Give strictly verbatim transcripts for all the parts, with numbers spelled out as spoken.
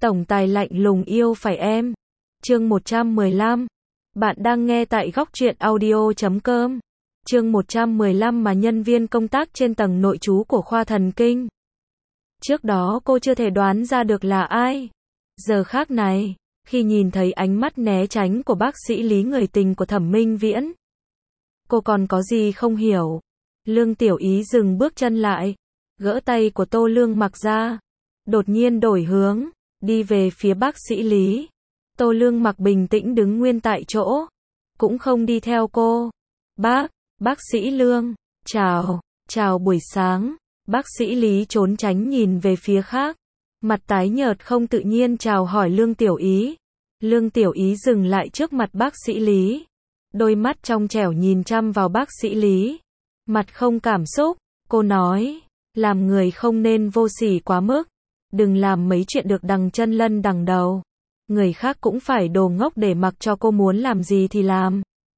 Tổng tài lạnh lùng yêu phải em. Chương một trăm mười lăm. Bạn đang nghe tại góc truyện audio chấm com. Chương một trăm mười lăm mà nhân viên công tác trên tầng nội trú của khoa thần kinh. Trước đó cô chưa thể đoán ra được là ai. Giờ khác này, khi nhìn thấy ánh mắt né tránh của bác sĩ Lý, người tình của Thẩm Minh Viễn, cô còn có gì không hiểu. Lương Tiểu Ý dừng bước chân lại, gỡ tay của Tô Lương Mặc ra, đột nhiên đổi hướng, đi về phía bác sĩ Lý. Tô Lương Mặc bình tĩnh đứng nguyên tại chỗ, cũng không đi theo cô. Bác, bác sĩ Lương, chào, chào buổi sáng. Bác sĩ Lý trốn tránh nhìn về phía khác, mặt tái nhợt không tự nhiên chào hỏi Lương Tiểu Ý. Lương Tiểu Ý dừng lại trước mặt bác sĩ Lý, đôi mắt trong trẻo nhìn chăm vào bác sĩ Lý, mặt không cảm xúc. Cô nói, làm người không nên vô sỉ quá mức, đừng làm mấy chuyện được đằng chân lân đằng đầu. Người khác cũng phải đồ ngốc để mặc cho cô muốn làm gì thì làm.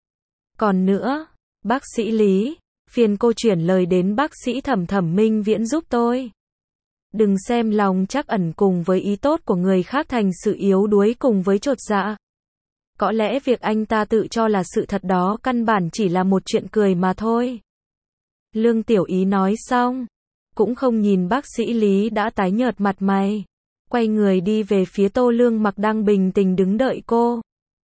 Còn nữa, bác sĩ Lý, phiền cô chuyển lời đến bác sĩ Thẩm Thẩm Minh Viễn giúp tôi. Đừng xem lòng trắc ẩn cùng với ý tốt của người khác thành sự yếu đuối cùng với chột dạ. Có lẽ việc anh ta tự cho là sự thật đó căn bản chỉ là một chuyện cười mà thôi. Lương Tiểu Ý nói xong, cũng không nhìn bác sĩ Lý đã tái nhợt mặt mày, quay người đi về phía Tô Lương Mặc đang bình tĩnh đứng đợi cô.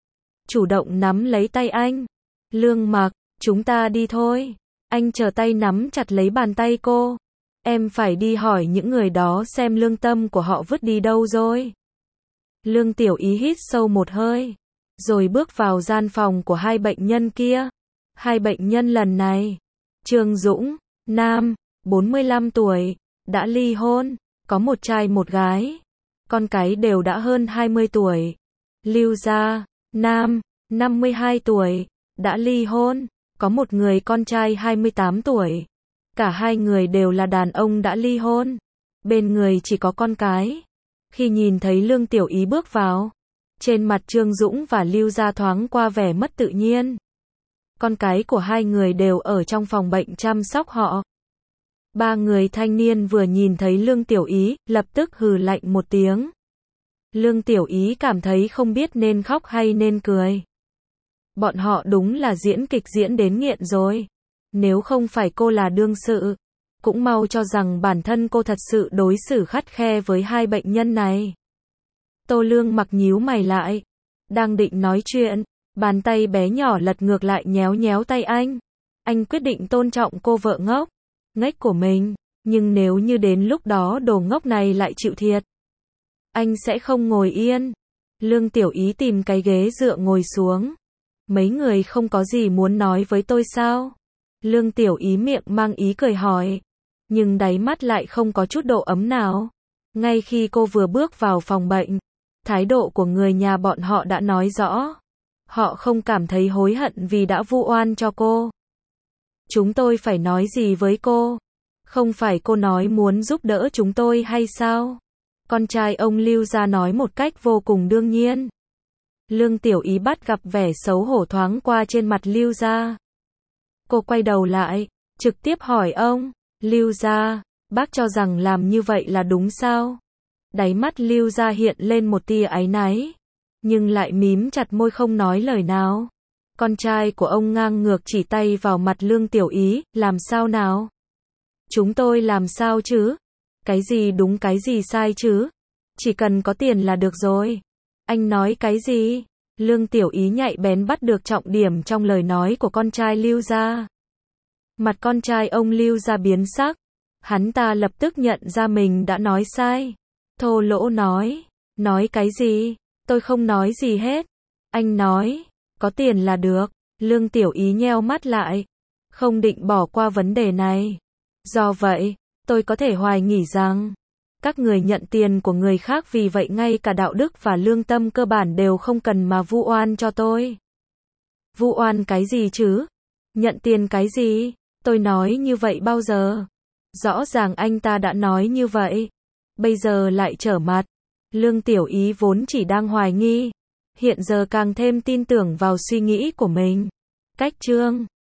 Chủ động nắm lấy tay anh. Lương Mặc, chúng ta đi thôi. Anh chờ tay nắm chặt lấy bàn tay cô. Em phải đi hỏi những người đó xem lương tâm của họ vứt đi đâu rồi. Lương Tiểu Ý hít sâu một hơi, rồi bước vào gian phòng của hai bệnh nhân kia. Hai bệnh nhân lần này, Trương Dũng, nam, bốn mươi lăm tuổi, đã ly hôn, có một trai một gái, con cái đều đã hơn hai mươi tuổi. Lưu Gia, nam, năm mươi hai tuổi, đã ly hôn, có một người con trai hai mươi tám tuổi. Cả hai người đều là đàn ông đã ly hôn, bên người chỉ có con cái. Khi nhìn thấy Lương Tiểu Ý bước vào, trên mặt Trương Dũng và Lưu Gia thoáng qua vẻ mất tự nhiên. Con cái của hai người đều ở trong phòng bệnh chăm sóc họ. Ba người thanh niên vừa nhìn thấy Lương Tiểu Ý, lập tức hừ lạnh một tiếng. Lương Tiểu Ý cảm thấy không biết nên khóc hay nên cười. Bọn họ đúng là diễn kịch diễn đến nghiện rồi. Nếu không phải cô là đương sự, cũng mau cho rằng bản thân cô thật sự đối xử khắt khe với hai bệnh nhân này. Tô Lương Mặc nhíu mày lại, đang định nói chuyện, bàn tay bé nhỏ lật ngược lại nhéo nhéo tay anh. Anh quyết định tôn trọng cô vợ ngốc nghếch của mình, nhưng nếu như đến lúc đó đồ ngốc này lại chịu thiệt, anh sẽ không ngồi yên. Lương Tiểu Ý tìm cái ghế dựa ngồi xuống. Mấy người không có gì muốn nói với tôi sao? Lương Tiểu Ý miệng mang ý cười hỏi, nhưng đáy mắt lại không có chút độ ấm nào. Ngay khi cô vừa bước vào phòng bệnh, thái độ của người nhà bọn họ đã nói rõ. Họ không cảm thấy hối hận vì đã vu oan cho cô. Chúng tôi phải nói gì với cô? Không phải cô nói muốn giúp đỡ chúng tôi hay sao? Con trai ông Lưu Gia nói một cách vô cùng đương nhiên. Lương Tiểu Ý bắt gặp vẻ xấu hổ thoáng qua trên mặt Lưu Gia. Cô quay đầu lại, trực tiếp hỏi ông, Lưu Gia, bác cho rằng làm như vậy là đúng sao? Đáy mắt Lưu Gia hiện lên một tia áy náy, nhưng lại mím chặt môi không nói lời nào. Con trai của ông ngang ngược chỉ tay vào mặt Lương Tiểu Ý, làm sao nào? Chúng tôi làm sao chứ? Cái gì đúng cái gì sai chứ? Chỉ cần có tiền là được rồi. Anh nói cái gì? Lương Tiểu Ý nhạy bén bắt được trọng điểm trong lời nói của con trai Lưu Gia. Mặt con trai ông Lưu Gia biến sắc. Hắn ta lập tức nhận ra mình đã nói sai. Thô lỗ nói. Nói cái gì? Tôi không nói gì hết. Anh nói, có tiền là được. Lương Tiểu Ý nheo mắt lại, không định bỏ qua vấn đề này. Do vậy, tôi có thể hoài nghi rằng các người nhận tiền của người khác, vì vậy ngay cả đạo đức và lương tâm cơ bản đều không cần mà vu oan cho tôi. Vu oan cái gì chứ? Nhận tiền cái gì? Tôi nói như vậy bao giờ? Rõ ràng anh ta đã nói như vậy, bây giờ lại trở mặt. Lương Tiểu Ý vốn chỉ đang hoài nghi, hiện giờ càng thêm tin tưởng vào suy nghĩ của mình. Cách chương